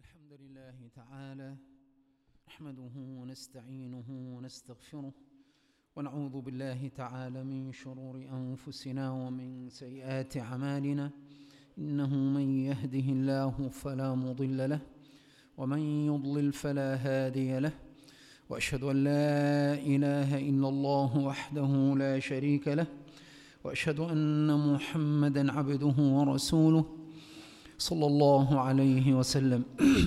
الحمد لله تعالى نحمده ونستعينه ونستغفره ونعوذ بالله تعالى من شرور أنفسنا ومن سيئات أعمالنا. إنه من يهده الله فلا مضل له ومن يضلل فلا هادي له، وأشهد أن لا إله إلا الله وحده لا شريك له، وأشهد أن محمدًا عبده ورسوله صلى الله عليه وسلم.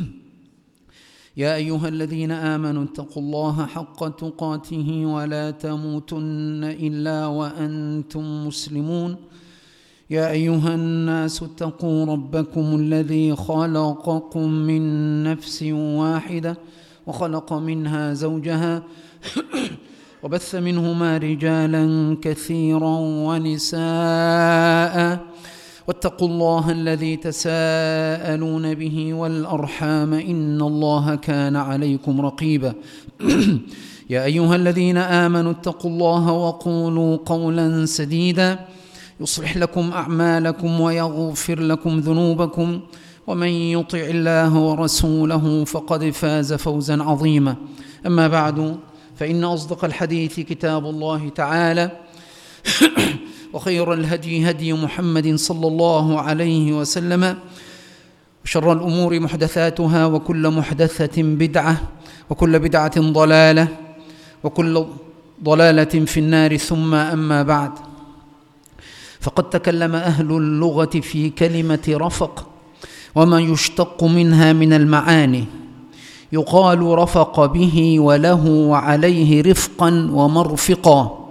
يا أيها الذين آمنوا اتقوا الله حق تقاته ولا تموتن إلا وأنتم مسلمون. يا أيها الناس اتقوا ربكم الذي خلقكم من نفس واحدة وخلق منها زوجها وبث منهما رجالا كثيرا ونساء، واتقوا الله الذي تساءلون به والأرحام إن الله كان عليكم رقيبا. يا أيها الذين آمنوا اتقوا الله وقولوا قولا سديدا يصلح لكم أعمالكم ويغفر لكم ذنوبكم، ومن يطع الله ورسوله فقد فاز فوزا عظيما. أما بعد، فإن أصدق الحديث كتاب الله تعالى، وخير الهدي هدي محمد صلى الله عليه وسلم، وشر الأمور محدثاتها، وكل محدثة بدعة، وكل بدعة ضلالة، وكل ضلالة في النار. ثم أما بعد، فقد تكلم أهل اللغة في كلمة رفق وما يشتق منها من المعاني. يقال رفق به وله وعليه رفقا ومرفقا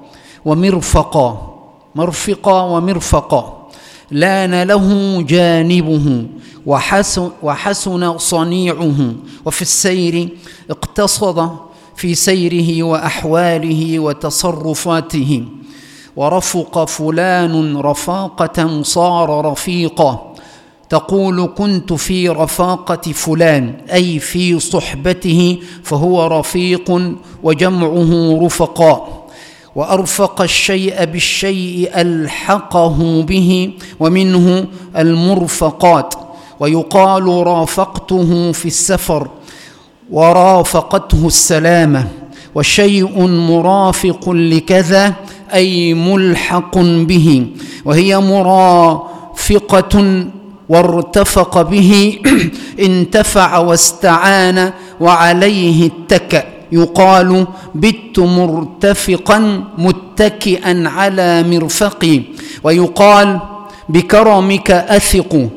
ومرفقا لان له جانبه وحسن صنيعه، وفي السير اقتصد في سيره وأحواله وتصرفاته. ورفق فلان رفاقة صار رفيقا، تقول كنت في رفاقة فلان أي في صحبته، فهو رفيق وجمعه رفقاء. وأرفق الشيء بالشيء ألحقه به، ومنه المرفقات. ويقال رافقته في السفر ورافقته السلامة. وشيء مرافق لكذا أي ملحق به، وهي مرافقة وارتفق به انتفع واستعان وعليه اتكأ. يقال بت مرتفقا متكئا على مرفقي. ويقال بكرمك أثق.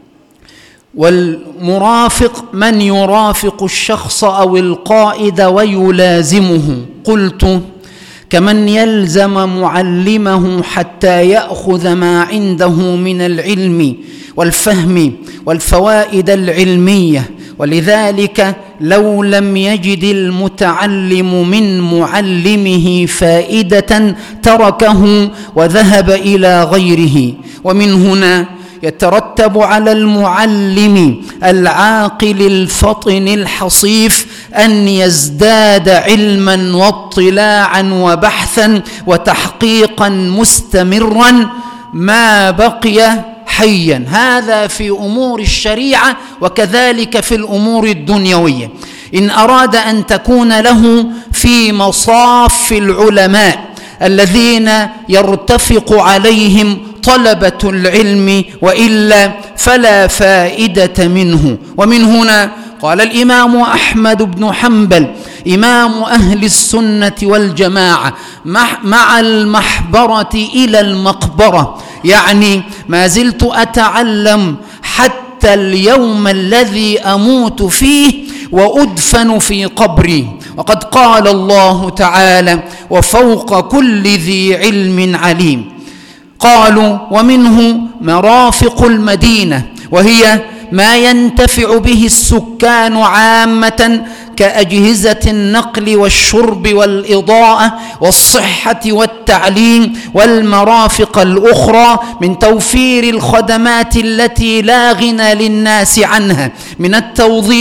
والمرافق من يرافق الشخص أو القائد ويلازمه. قلت كمن يلزم معلمه حتى يأخذ ما عنده من العلم والفهم والفوائد العلمية. ولذلك لو لم يجد المتعلم من معلمه فائدة تركه وذهب إلى غيره. ومن هنا يترتب على المعلم العاقل الفطن الحصيف أن يزداد علما واطلاعا وبحثا وتحقيقا مستمرا ما بقي حيا. هذا في أمور الشريعة، وكذلك في الأمور الدنيوية. إن أراد أن تكون له في مصاف العلماء الذين يرتفق عليهم طلبة العلم، وإلا فلا فائدة منه. ومن هنا قال الإمام أحمد بن حنبل إمام أهل السنة والجماعة مع المحبرة إلى المقبرة، يعني ما زلت أتعلم حتى اليوم الذي أموت فيه وأدفن في قبري. وقد قال الله تعالى وفوق كل ذي علم عليم. قالوا ومنه مرافق المدينة، وهي ما ينتفع به السكان عامة كأجهزة النقل والشرب والإضاءة والصحة والتعليم. والمرافق الأخرى من توفير الخدمات التي لا غنى للناس عنها من التوظيف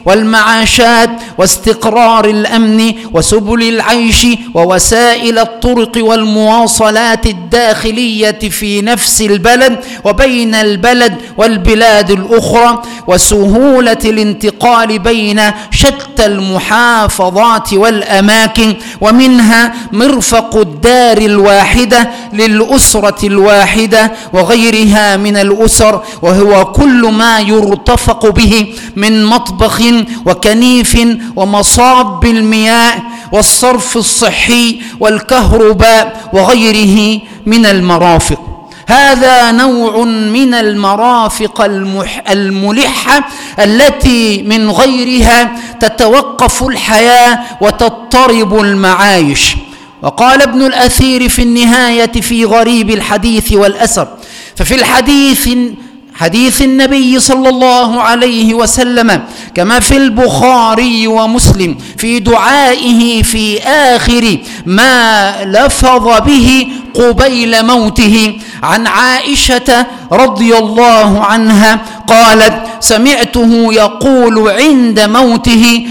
والمعاشات واستقرار الأمن وسبل العيش ووسائل الطرق والمواصلات الداخلية في نفس البلد وبين البلد والبلاد الأخرى، وسهولة الانتقال بين شتى المحافظات والأماكن، ومنها مرفق الدار الواحدة للأسرة الواحدة وغيرها من الأسر، وهو كل ما يرتفق به من مطبخ وكنيف ومصاب المياه والصرف الصحي والكهرباء وغيره من المرافق. هذا نوع من المرافق الملحة التي من غيرها تتوقف الحياة وتضطرب المعايش. وقال ابن الأثير في النهاية في غريب الحديث والأثر: ففي الحديث حديث النبي صلى الله عليه وسلم كما في البخاري ومسلم في دعائه في آخر ما لفظ به قبيل موته عن عائشة رضي الله عنها قالت: سمعته يقول عند موته: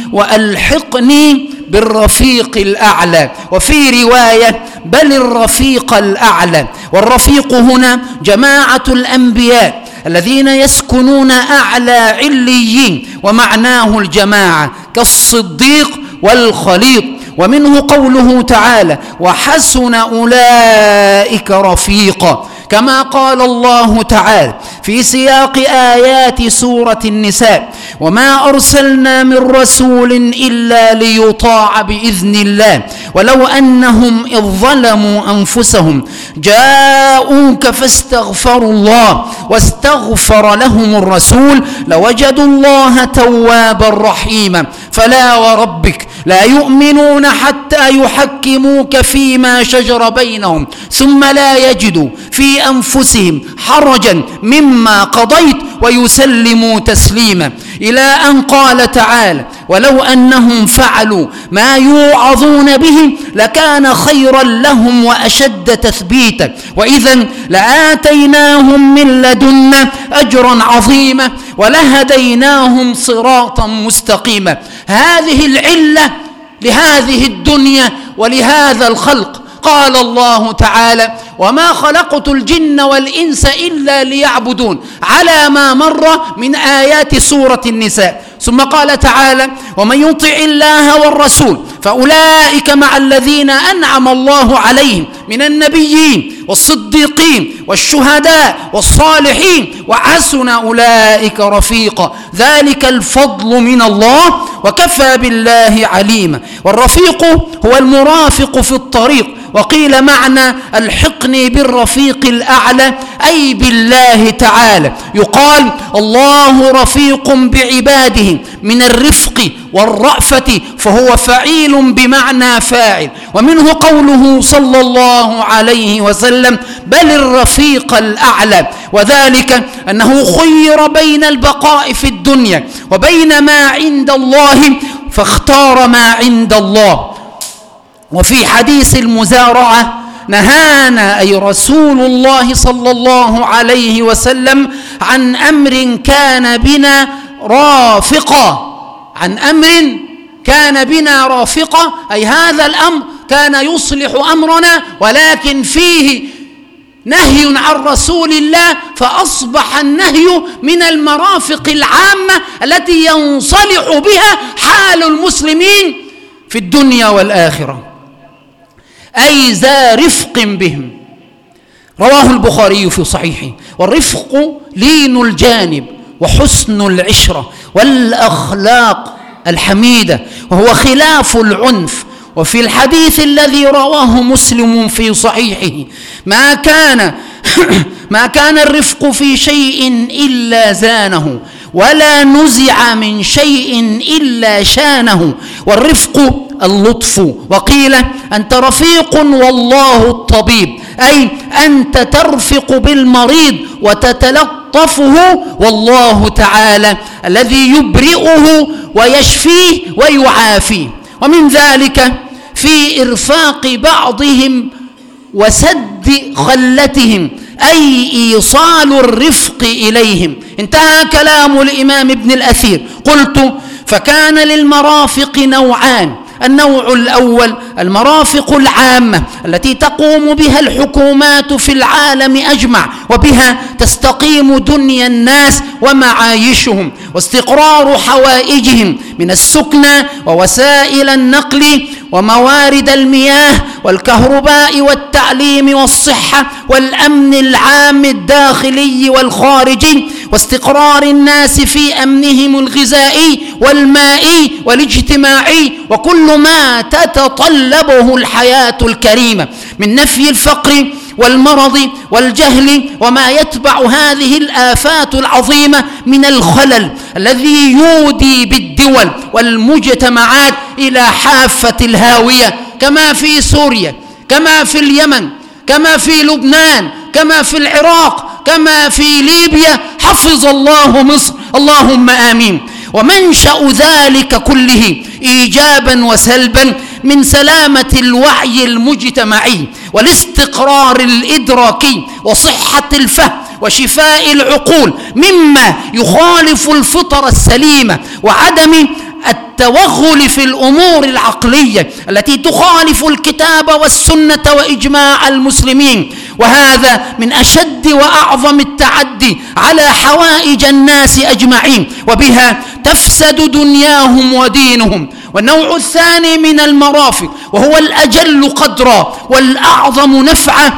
وألحقني بالرفيق الأعلى. وفي رواية: بل الرفيق الأعلى. والرفيق هنا جماعة الأنبياء الذين يسكنون أعلى عليين، ومعناه الجماعة كالصديق والخليط. ومنه قوله تعالى: وحسن أولئك رفيقا، كما قال الله تعالى في سياق آيات سورة النساء: وما أرسلنا من رسول إلا ليطاع بإذن الله ولو أنهم إذ ظلموا أنفسهم جاءوك فاستغفروا الله واستغفر لهم الرسول لوجدوا الله توابا رحيما. فلا وربك لا يؤمنون حتى يحكموك فيما شجر بينهم ثم لا يجدوا في أنفسهم حرجا مما قضيت ويسلموا تسليما، إلى أن قال تعالى: ولو أنهم فعلوا ما يوعظون به لكان خيرا لهم وأشد تثبيتا، وإذا لآتيناهم من لدنا أجرا عظيما ولهديناهم صراطا مستقيما. هذه العلة لهذه الدنيا ولهذا الخلق. قال الله تعالى: وما خلقت الجن والإنس إلا ليعبدون، على ما مر من آيات سورة النساء. ثم قال تعالى: ومن يطع الله والرسول فأولئك مع الذين أنعم الله عليهم من النبيين والصديقين والشهداء والصالحين وحسن أولئك رفيقا، ذلك الفضل من الله وكفى بالله عليما. والرفيق هو المرافق في الطريق. وقيل معنى الحقني بالرفيق الأعلى أي بالله تعالى. يقال: الله رفيق بعباده من الرفق والرأفة، فهو فعيل بمعنى فاعل. ومنه قوله صلى الله عليه وسلم: بل الرفيق الأعلى، وذلك أنه خير بين البقاء في الدنيا وبين ما عند الله فاختار ما عند الله. وفي حديث المزارعة نهانا أي رسول الله صلى الله عليه وسلم عن أمر كان بنا رافقا، عن أمر كان بنا رافقا، أي هذا الأمر كان يصلح أمرنا ولكن فيه نهي عن رسول الله، فأصبح النهي من المرافق العامة التي ينصلح بها حال المسلمين في الدنيا والآخرة، أي ذا رفق بهم. رواه البخاري في صحيحه. والرفق لين الجانب وحسن العشرة والأخلاق الحميدة، وهو خلاف العنف. وفي الحديث الذي رواه مسلم في صحيحه: ما كان الرفق في شيء إلا زانه ولا نزع من شيء إلا شانه. والرفق اللطف. وقيل: أنت رفيق والله الطبيب، أي أنت ترفق بالمريض وتتلطفه، والله تعالى الذي يبرئه ويشفيه ويعافيه. ومن ذلك في إرفاق بعضهم وسد خلتهم، أي إيصال الرفق إليهم. انتهى كلام الإمام ابن الأثير. قلت: فكان للمرافق نوعان: النوع الأول المرافق العامة التي تقوم بها الحكومات في العالم أجمع، وبها تستقيم دنيا الناس ومعايشهم واستقرار حوائجهم من السكنى ووسائل النقل وموارد المياه والكهرباء والتعليم والصحة والأمن العام الداخلي والخارجي، واستقرار الناس في أمنهم الغذائي والمائي والاجتماعي، وكل ما تتطلبه الحياة الكريمة من نفي الفقر والمرض والجهل وما يتبع هذه الآفات العظيمة من الخلل الذي يودي بالدول والمجتمعات إلى حافة الهاوية، كما في سوريا، كما في اليمن، كما في لبنان، كما في العراق، كما في ليبيا. حفظ الله مصر، اللهم آمين. ومنشأ ذلك كله إيجابا وسلبا من سلامة الوعي المجتمعي والاستقرار الإدراكي وصحة الفهم وشفاء العقول مما يخالف الفطر السليمة، وعدم التوغل في الأمور العقلية التي تخالف الكتاب والسنة وإجماع المسلمين. وهذا من أشد وأعظم التعدي على حوائج الناس أجمعين، وبها تفسد دنياهم ودينهم. والنوع الثاني من المرافق وهو الأجل قدرا والأعظم نفعا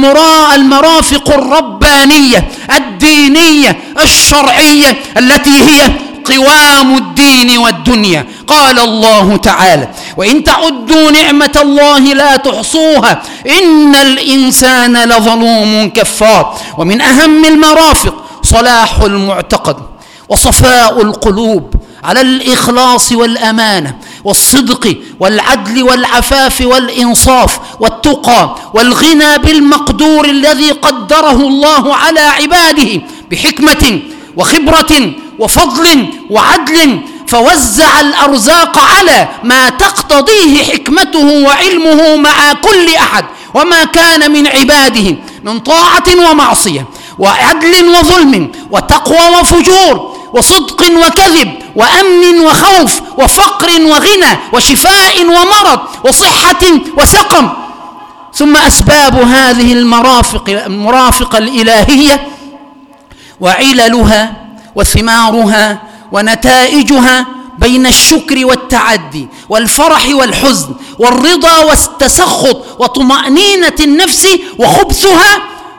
المرافق الربانية الدينية الشرعية التي هي قوام الدين والدنيا. قال الله تعالى: وإن تعدوا نعمة الله لا تحصوها إن الإنسان لظلوم كفار. ومن أهم المرافق صلاح المعتقد وصفاء القلوب على الإخلاص والأمانة والصدق والعدل والعفاف والإنصاف والتقى والغنى بالمقدور الذي قدره الله على عباده بحكمة وخبرة وفضل وعدل، فوزع الأرزاق على ما تقتضيه حكمته وعلمه مع كل أحد وما كان من عباده من طاعة ومعصية وعدل وظلم وتقوى وفجور وصدق وكذب وأمن وخوف وفقر وغنى وشفاء ومرض وصحة وسقم. ثم أسباب هذه المرافق الإلهية وعللها وثمارها ونتائجها بين الشكر والتعدي والفرح والحزن والرضا والتسخط وطمأنينة النفس وخبثها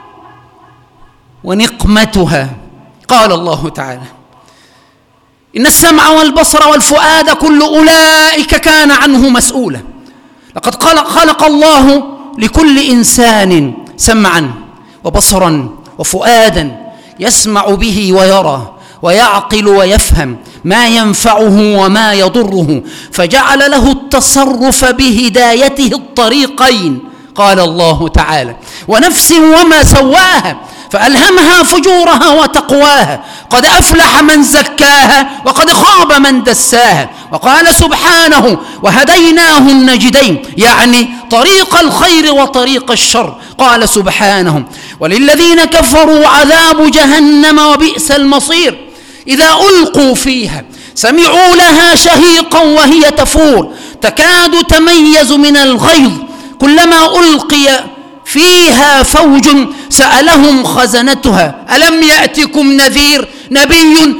ونقمتها. قال الله تعالى: إن السمع والبصر والفؤاد كل أولئك كان عنه مسؤولا. لقد خلق الله لكل إنسان سمعا وبصرا وفؤادا يسمع به ويرى ويعقل ويفهم ما ينفعه وما يضره، فجعل له التصرف بهدايته الطريقين. قال الله تعالى: ونفس وما سواها فألهمها فجورها وتقواها، قد أفلح من زكاها وقد خاب من دساها. وقال سبحانه: وهديناه النجدين، يعني طريق الخير وطريق الشر. قال سبحانه: وللذين كفروا عذاب جهنم وبئس المصير. إذا ألقوا فيها سمعوا لها شهيقا وهي تفور تكاد تميز من الغيظ، كلما ألقي فيها فوج سألهم خزنتها ألم يأتكم نذير نبي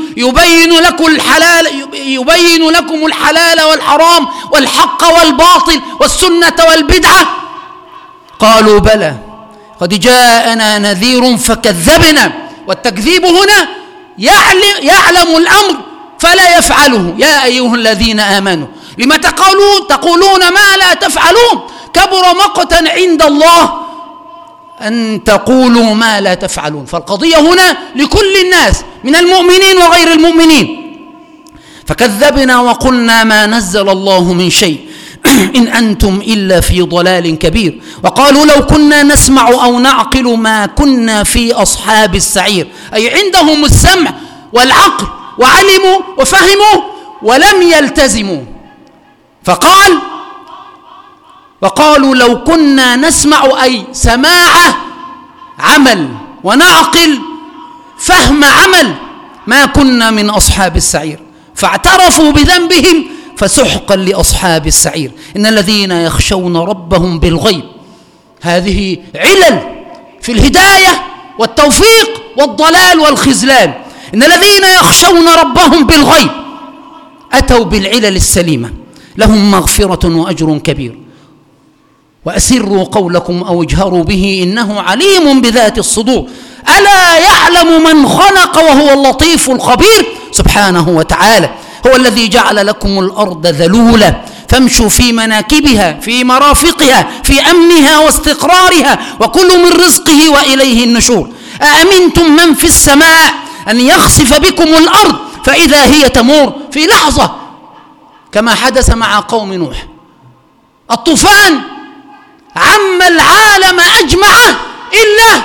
يبين لكم الحلال والحرام والحق والباطل والسنة والبدعة. قالوا بلى قد جاءنا نذير فكذبنا. والتكذيب هنا يعلم الأمر فلا يفعله. يا أيها الذين آمنوا لما تقولون ما لا تفعلون، كبر مقتا عند الله أن تقولوا ما لا تفعلون. فالقضية هنا لكل الناس من المؤمنين وغير المؤمنين. فكذبنا وقلنا ما نزل الله من شيء إن أنتم إلا في ضلال كبير. وقالوا لو كنا نسمع أو نعقل ما كنا في أصحاب السعير، أي عندهم السمع والعقل وعلموا وفهموا ولم يلتزموا. وقالوا لو كنا نسمع، أي سماع عمل، ونعقل فهم عمل، ما كنا من أصحاب السعير. فاعترفوا بذنبهم فسحقا لأصحاب السعير. إن الذين يخشون ربهم بالغيب، هذه علل في الهداية والتوفيق والضلال والخذلان. إن الذين يخشون ربهم بالغيب أتوا بالعلل السليمة، لهم مغفرة وأجر كبير. وأسروا قولكم أو اجهروا به إنه عليم بذات الصدور، ألا يعلم من خلق وهو اللطيف الخبير سبحانه وتعالى. هو الذي جعل لكم الأرض ذلولة فامشوا في مناكبها في مرافقها في أمنها واستقرارها وكلوا من رزقه وإليه النشور. أأمنتم من في السماء أن يخسف بكم الأرض فإذا هي تمور في لحظة، كما حدث مع قوم نوح. الطوفان عم العالم أجمعه إلا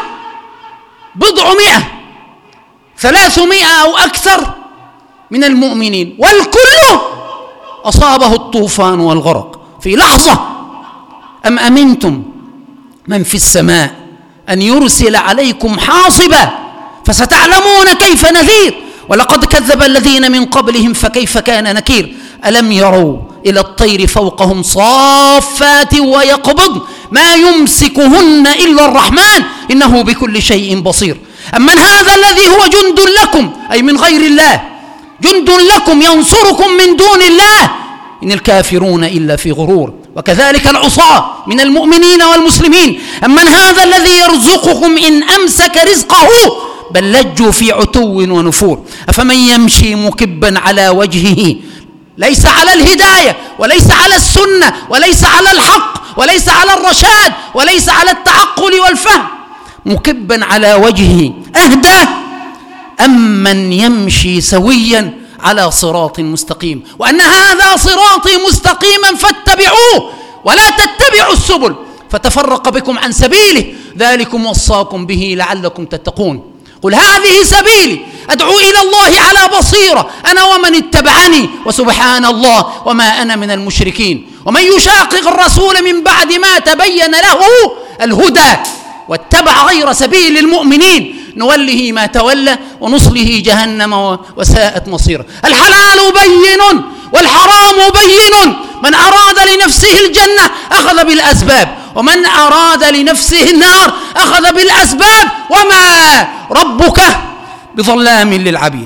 300 أو أكثر من المؤمنين، والكل أصابه الطوفان والغرق في لحظة. أم أمنتم من في السماء أن يرسل عليكم حاصبا فستعلمون كيف نذير. ولقد كذب الذين من قبلهم فكيف كان نكير. ألم يروا إلى الطير فوقهم صافات ويقبض ما يمسكهن إلا الرحمن إنه بكل شيء بصير. أمن هذا الذي هو جند لكم، أي من غير الله، جند لكم ينصركم من دون الله، إن الكافرون إلا في غرور. وكذلك العصاة من المؤمنين والمسلمين. أمن هذا الذي يرزقكم إن أمسك رزقه بل لجوا في عتو ونفور. أفمن يمشي مكبا على وجهه، ليس على الهداية وليس على السنة وليس على الحق وليس على الرشاد وليس على التعقل والفهم، مكبا على وجهه أهدى أم من يمشي سويا على صراط مستقيم. وأن هذا صراطي مستقيما فاتبعوه ولا تتبعوا السبل فتفرق بكم عن سبيله ذلكم وصاكم به لعلكم تتقون. قل هذه سبيلي أدعو إلى الله على بصيرة أنا ومن اتبعني وسبحان الله وما أنا من المشركين. ومن يشاقق الرسول من بعد ما تبين له الهدى واتبع غير سبيل المؤمنين نوله ما تولى ونصله جهنم وساءت مصيره. الحلال بين والحرام بين، من أراد لنفسه الجنة أخذ بالأسباب ومن أراد لنفسه النار أخذ بالأسباب وما ربك بظلام للعبيد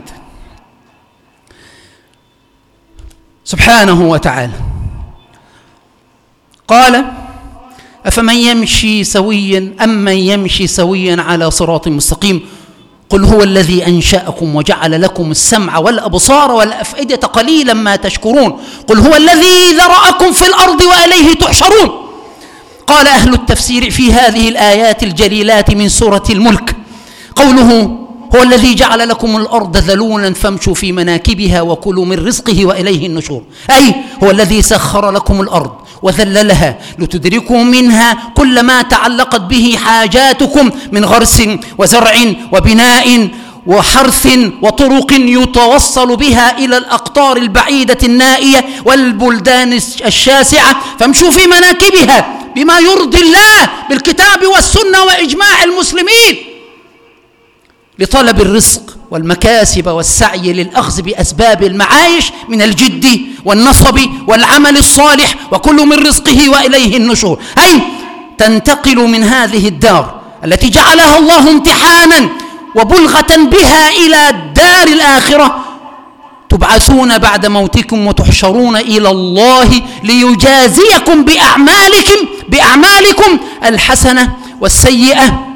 سبحانه وتعالى. قال أفمن يمشي سويا أم من يمشي سويا على صراط مستقيم. قل هو الذي أنشأكم وجعل لكم السمع والأبصار والأفئدة قليلا ما تشكرون. قل هو الذي ذرأكم في الأرض وإليه تحشرون. قال أهل التفسير في هذه الآيات الجليلات من سورة الملك قوله هو الذي جعل لكم الأرض ذلولا فامشوا في مناكبها وكلوا من رزقه وإليه النشور، أي هو الذي سخر لكم الأرض وذللها لتدركوا منها كل ما تعلقت به حاجاتكم من غرس وزرع وبناء وحرث وطرق يتوصل بها إلى الأقطار البعيدة النائية والبلدان الشاسعة، فامشوا في مناكبها بما يرضي الله بالكتاب والسنة وإجماع المسلمين لطلب الرزق والمكاسب والسعي للأخذ بأسباب المعايش من الجد والنصب والعمل الصالح وكل من رزقه وإليه النشور، أي تنتقل من هذه الدار التي جعلها الله امتحانا وبلغة بها إلى الدار الآخرة، تبعثون بعد موتكم وتحشرون إلى الله ليجازيكم بأعمالكم الحسنة والسيئة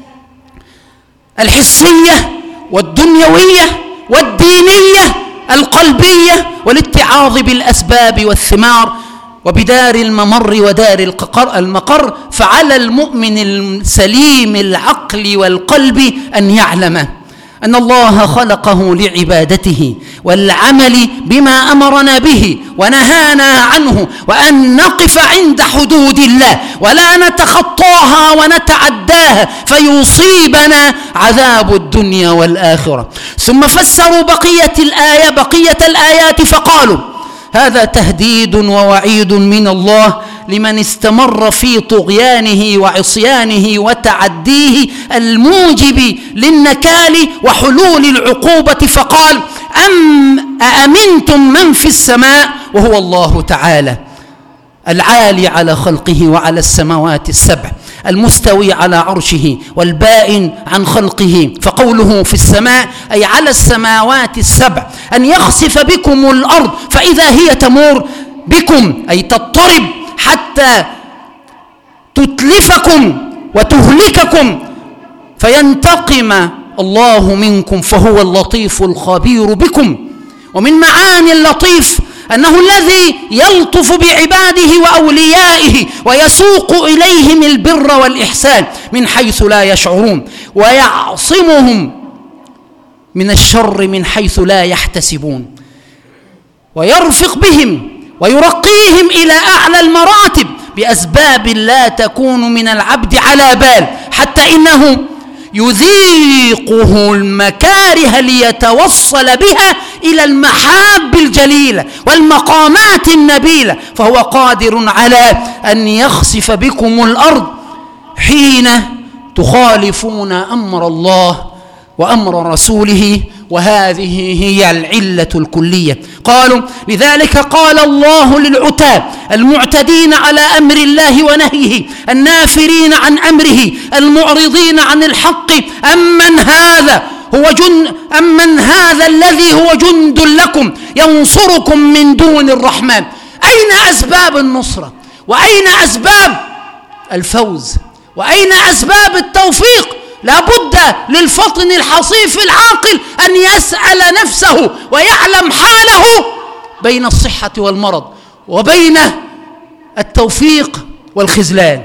الحسية والدنيوية والدينية القلبية والاتعاظ بالأسباب والثمار وبدار الممر ودار المقر. فعلى المؤمن السليم العقل والقلب أن يعلم أن الله خلقه لعبادته والعمل بما أمرنا به ونهانا عنه، وأن نقف عند حدود الله ولا نتخطاها ونتعداها فيصيبنا عذاب الدنيا والآخرة. ثم فسروا بقية الآيات فقالوا هذا تهديد ووعيد من الله لمن استمر في طغيانه وعصيانه وتعديه الموجب للنكال وحلول العقوبة، فقال أأمنتم من في السماء، وهو الله تعالى العالي على خلقه وعلى السماوات السبع، المستوي على عرشه والبائن عن خلقه. فقوله في السماء أي على السماوات السبع، أن يخسف بكم الأرض فإذا هي تمور بكم، أي تضطرب حتى تتلفكم وتهلككم، فينتقم الله منكم، فهو اللطيف الخبير بكم. ومن معاني اللطيف أنه الذي يلطف بعباده وأوليائه ويسوق إليهم البر والإحسان من حيث لا يشعرون، ويعصمهم من الشر من حيث لا يحتسبون، ويرفق بهم ويرقيهم إلى أعلى المراتب بأسباب لا تكون من العبد على بال، حتى إنه يذيقه المكاره ليتوصل بها إلى المحاب الجليلة والمقامات النبيلة، فهو قادر على أن يخسف بكم الأرض حين تخالفون أمر الله وأمر رسوله، وهذه هي العلة الكلية. قالوا لذلك قال الله للعتاة المعتدين على أمر الله ونهيه، النافرين عن أمره، المعرضين عن الحق: أمن هذا الذي هو جند لكم ينصركم من دون الرحمن. أين أسباب النصرة؟ وأين أسباب الفوز؟ وأين أسباب التوفيق؟ لا بد للفطن الحصيف العاقل أن يسأل نفسه ويعلم حاله بين الصحة والمرض وبين التوفيق والخذلان.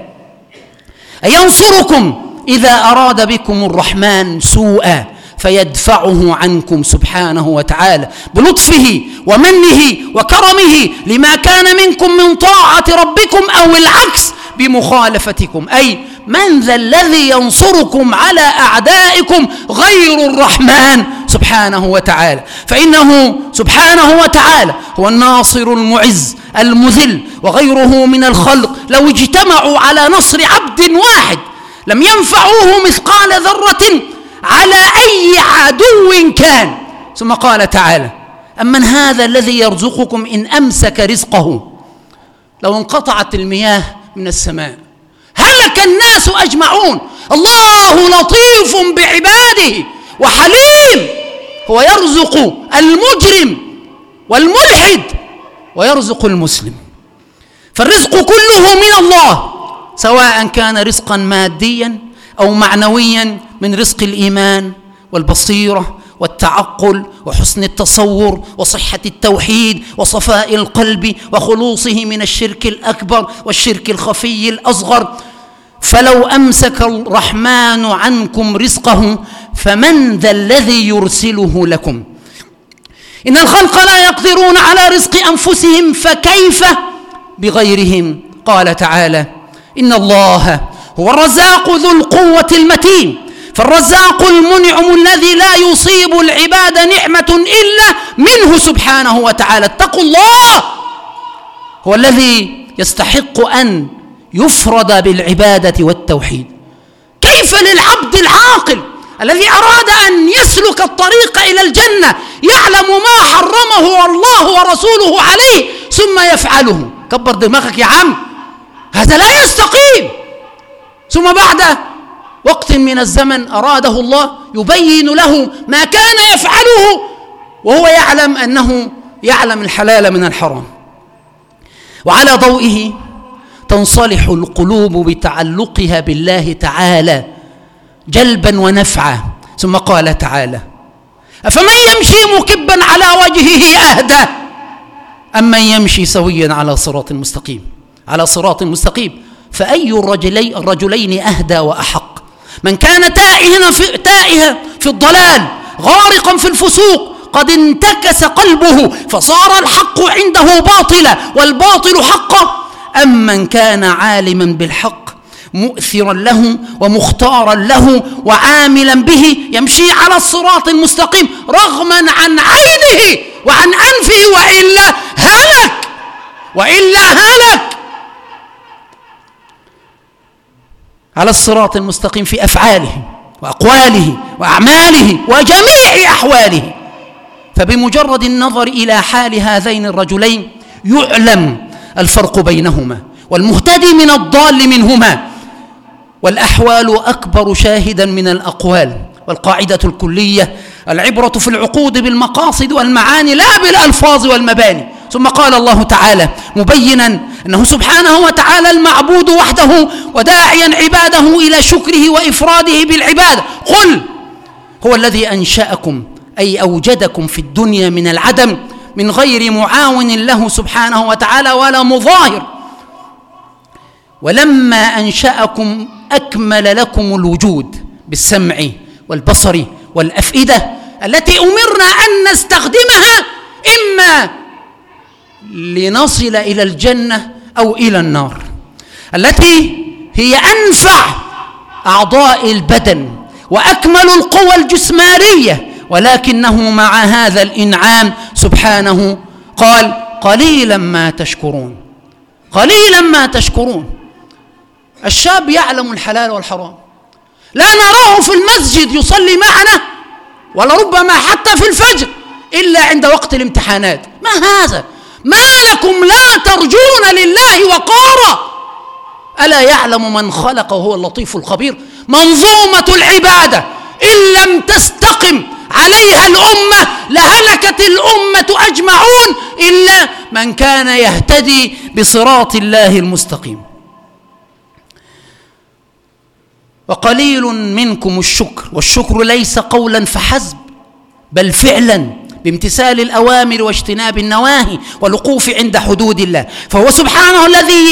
ينصركم إذا أراد بكم الرحمن سوءا فيدفعه عنكم سبحانه وتعالى بلطفه ومنه وكرمه لما كان منكم من طاعة ربكم، أو العكس بمخالفتكم. أي من ذا الذي ينصركم على أعدائكم غير الرحمن سبحانه وتعالى؟ فإنه سبحانه وتعالى هو الناصر المعز المذل، وغيره من الخلق لو اجتمعوا على نصر عبد واحد لم ينفعوه مثقال ذرة على أي عدو كان. ثم قال تعالى: أمن هذا الذي يرزقكم إن أمسك رزقه. لو انقطعت المياه من السماء هلك الناس أجمعون. الله لطيف بعباده وحليم، هو يرزق المجرم والملحد ويرزق المسلم. فالرزق كله من الله، سواء كان رزقا ماديا أو معنويا من رزق الإيمان والبصيرة والتعقل وحسن التصور وصحة التوحيد وصفاء القلب وخلوصه من الشرك الأكبر والشرك الخفي الأصغر. فلو أمسك الرحمن عنكم رزقه فمن ذا الذي يرسله لكم؟ إن الخلق لا يقدرون على رزق أنفسهم فكيف بغيرهم؟ قال تعالى: إن الله هو الرزاق ذو القوة المتين. فالرزاق المنعم الذي لا يصيب العباد نعمة إلا منه سبحانه وتعالى. اتقوا الله، هو الذي يستحق أن يفرد بالعبادة والتوحيد. كيف للعبد العاقل الذي أراد أن يسلك الطريق إلى الجنة يعلم ما حرمه الله ورسوله عليه ثم يفعله؟ كبر دماغك يا عم، هذا لا يستقيم. ثم بعد وقت من الزمن أراده الله يبين له ما كان يفعله وهو يعلم أنه يعلم الحلال من الحرام، وعلى ضوئه تنصلح القلوب بتعلقها بالله تعالى جلبا ونفعا. ثم قال تعالى: أفمن يمشي مكبا على وجهه أهدى أم من يمشي سويا على صراط مستقيم؟ على صراط مستقيم. فأي الرجلين أهدى وأحق؟ من كان تائها في الضلال غارقا في الفسوق قد انتكس قلبه فصار الحق عنده باطلا والباطل حقا، أم من كان عالما بالحق مؤثرا له ومختارا له وعاملا به يمشي على الصراط المستقيم رغما عن عينه وعن أنفه، وإلا هلك على الصراط المستقيم في أفعاله وأقواله وأعماله وجميع أحواله. فبمجرد النظر إلى حال هذين الرجلين يعلم الفرق بينهما، والمهتدي من الضال منهما، والأحوال أكبر شاهدا من الأقوال. والقاعدة الكلية: العبرة في العقود بالمقاصد والمعاني لا بالألفاظ والمباني. ثم قال الله تعالى مبينا أنه سبحانه وتعالى المعبود وحده، وداعيا عباده إلى شكره وإفراده بالعبادة: قل هو الذي أنشأكم، أي أوجدكم في الدنيا من العدم، من غير معاون له سبحانه وتعالى ولا مظاهر، ولما أنشأكم أكمل لكم الوجود بالسمع والبصر والأفئدة التي أمرنا أن نستخدمها إما لنصل إلى الجنة أو إلى النار، التي هي أنفع أعضاء البدن وأكمل القوى الجسمانية، ولكنه مع هذا الإنعام سبحانه قال: قليلا ما تشكرون، قليلا ما تشكرون. الشاب يعلم الحلال والحرام، لا نراه في المسجد يصلي معنا، ولربما حتى في الفجر، إلا عند وقت الامتحانات. ما هذا؟ ما لكم لا ترجون لله وقارا؟ ألا يعلم من خلق وهو اللطيف الخبير؟ منظومة العبادة إن لم تستقم عليها الأمة لهلكت الأمة أجمعون، إلا من كان يهتدي بصراط الله المستقيم. وقليل منكم الشكر، والشكر ليس قولا فحسب بل فعلا، بامتثال الأوامر واجتناب النواهي والوقوف عند حدود الله. فهو سبحانه الذي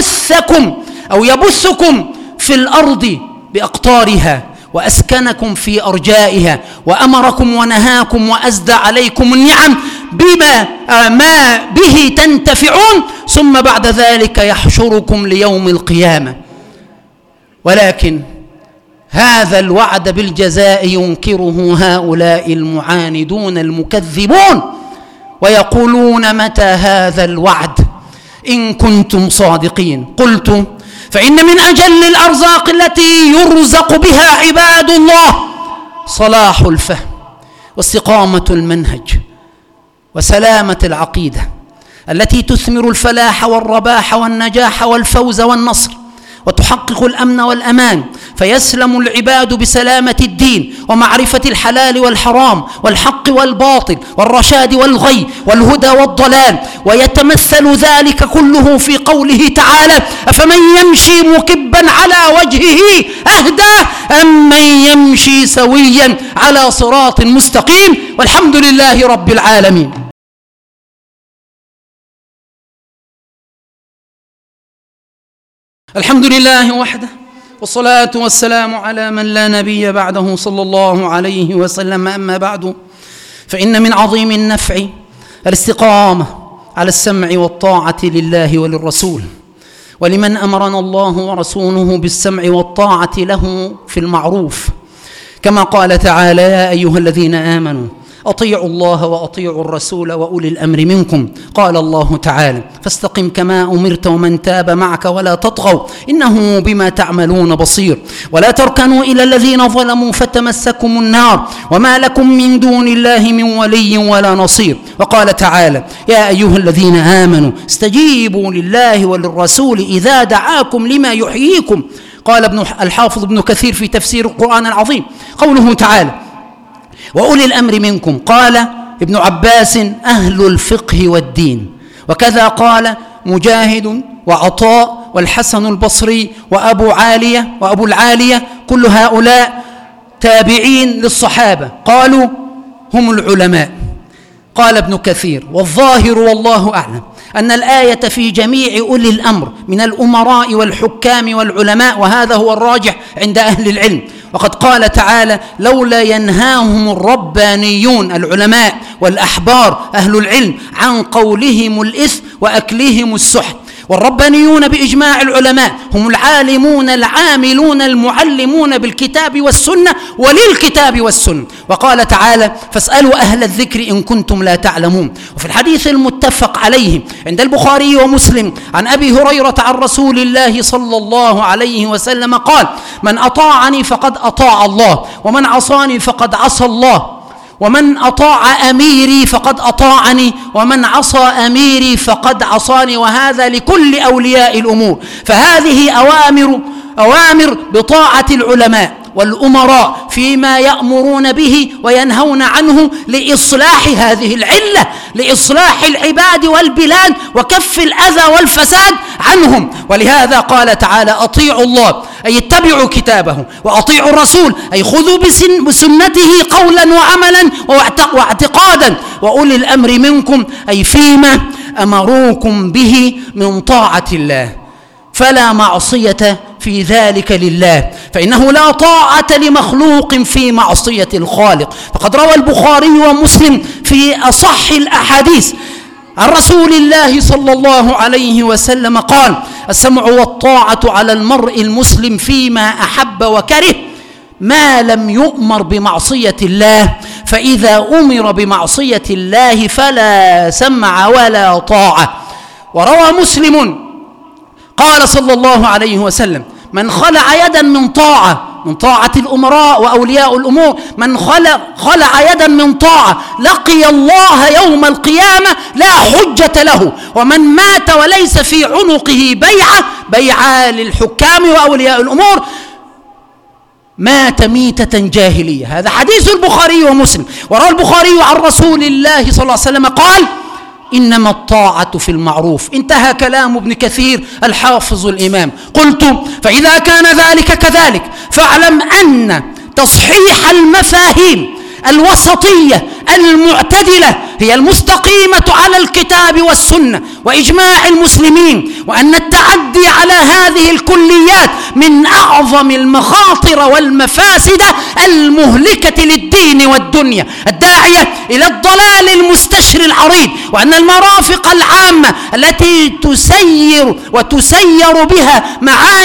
يبثكم في الأرض بأقطارها، وأسكنكم في أرجائها، وأمركم ونهاكم، وأزدى عليكم النعم بما ما به تنتفعون، ثم بعد ذلك يحشركم ليوم القيامة. ولكن هذا الوعد بالجزاء ينكره هؤلاء المعاندون المكذبون، ويقولون: متى هذا الوعد إن كنتم صادقين؟ قلت: فإن من أجل الأرزاق التي يرزق بها عباد الله صلاح الفهم واستقامة المنهج وسلامة العقيدة التي تثمر الفلاح والرباح والنجاح والفوز والنصر، وتحقق الأمن والأمان، فيسلم العباد بسلامة الدين ومعرفة الحلال والحرام والحق والباطل والرشاد والغي والهدى والضلال. ويتمثل ذلك كله في قوله تعالى: أفمن يمشي مكبا على وجهه أهدى أم من يمشي سويا على صراط مستقيم. والحمد لله رب العالمين. الحمد لله وحده، والصلاة والسلام على من لا نبي بعده صلى الله عليه وسلم. أما بعد، فإن من عظيم النفع الاستقامة على السمع والطاعة لله وللرسول، ولمن أمرنا الله ورسوله بالسمع والطاعة له في المعروف، كما قال تعالى: يا أيها الذين آمنوا أطيعوا الله وأطيعوا الرسول وأولي الأمر منكم. قال الله تعالى: فاستقم كما أمرت ومن تاب معك ولا تطغوا إنه بما تعملون بصير. ولا تركنوا إلى الذين ظلموا فتمسكم النار وما لكم من دون الله من ولي ولا نصير. وقال تعالى: يا أيها الذين آمنوا استجيبوا لله وللرسول إذا دعاكم لما يحييكم. قال الحافظ ابن كثير في تفسير القرآن العظيم: قوله تعالى: وأولي الأمر منكم، قال ابن عباس: أهل الفقه والدين. وكذا قال مجاهد وعطاء والحسن البصري وأبو العالية، كل هؤلاء تابعين للصحابة، قالوا هم العلماء. قال ابن كثير: والظاهر والله أعلم أن الآية في جميع أولي الأمر من الأمراء والحكام والعلماء، وهذا هو الراجح عند أهل العلم. وقد قال تعالى: لولا ينهاهم الربانيون العلماء والأحبار أهل العلم عن قولهم الإثم وأكلهم السحت. والربانيون بإجماع العلماء هم العالمون العاملون المعلمون بالكتاب والسنة وللكتاب والسنة. وقال تعالى: فاسألوا أهل الذكر إن كنتم لا تعلمون. وفي الحديث المتفق عليه عند البخاري ومسلم عن أبي هريرة عن رسول الله صلى الله عليه وسلم قال: من أطاعني فقد أطاع الله، ومن عصاني فقد عصى الله. ومن أطاع أميري فقد أطاعني، ومن عصى أميري فقد عصاني، وهذا لكل أولياء الأمور. فهذه أوامر بطاعة العلماء والأمراء فيما يأمرون به وينهون عنه لإصلاح هذه العلة، لإصلاح العباد والبلاد وكف الأذى والفساد عنهم. ولهذا قال تعالى: أطيعوا الله أي اتبعوا كتابه، وأطيعوا الرسول أي خذوا بسنته قولا وعملا واعتقادا، وأولي الأمر منكم أي فيما أمروكم به من طاعة الله، فلا معصية في ذلك لله، فإنه لا طاعة لمخلوق في معصية الخالق. فقد روى البخاري ومسلم في أصح الأحاديث عن رسول الله صلى الله عليه وسلم قال: السمع والطاعة على المرء المسلم فيما أحب وكره ما لم يؤمر بمعصية الله، فإذا أمر بمعصية الله فلا سمع ولا طاعة. وروى مسلم قال صلى الله عليه وسلم: من خلع يدا من طاعة الأمراء وأولياء الأمور، من خلع يدا من طاعة لقي الله يوم القيامة لا حجة له. ومن مات وليس في عنقه بيعة للحكام وأولياء الأمور مات ميتة جاهلية. هذا حديث البخاري ومسلم. وروى البخاري عن رسول الله صلى الله عليه وسلم قال: إنما الطاعة في المعروف. انتهى كلام ابن كثير الحافظ الإمام. قلت: فإذا كان ذلك كذلك فاعلم أن تصحيح المفاهيم الوسطية المعتدلة هي المستقيمة على الكتاب والسنة وإجماع المسلمين، وأن التعدي على هذه الكليات من أعظم المخاطر والمفاسد المهلكة للدين والدنيا الداعية إلى الضلال المستشري العريض، وأن المرافق العامة التي تسير بها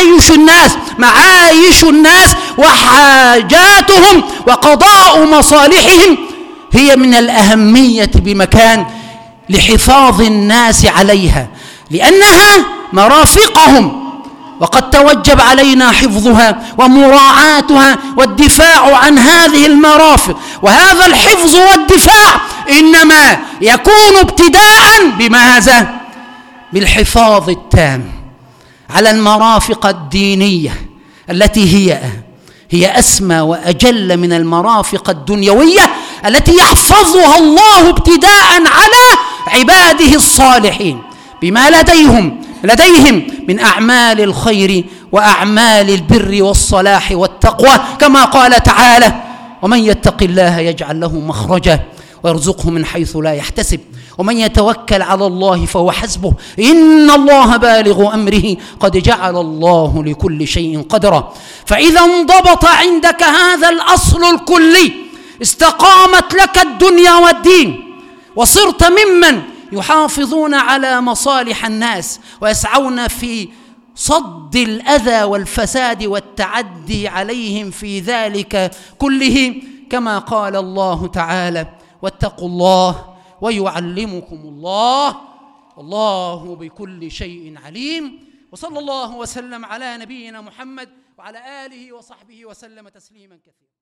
معايش الناس وحاجاتهم وقضاء مصالحهم هي من الأهمية بمكان لحفاظ الناس عليها، لأنها مرافقهم، وقد توجب علينا حفظها ومراعاتها والدفاع عن هذه المرافق. وهذا الحفظ والدفاع إنما يكون ابتداء بماذا؟ بالحفاظ التام على المرافق الدينية التي هي أسمى وأجل من المرافق الدنيوية التي يحفظها الله ابتداء على عباده الصالحين بما لديهم من أعمال الخير وأعمال البر والصلاح والتقوى، كما قال تعالى: ومن يتق الله يجعل له مخرجا ويرزقه من حيث لا يحتسب ومن يتوكل على الله فهو حسبه إن الله بالغ أمره قد جعل الله لكل شيء قدرا. فإذا انضبط عندك هذا الأصل الكلي استقامت لك الدنيا والدين، وصرت ممن يحافظون على مصالح الناس ويسعون في صد الأذى والفساد والتعدي عليهم في ذلك كله، كما قال الله تعالى: واتقوا الله ويعلمكم الله والله بكل شيء عليم. وصلى الله وسلم على نبينا محمد وعلى آله وصحبه وسلم تسليما كثيرا.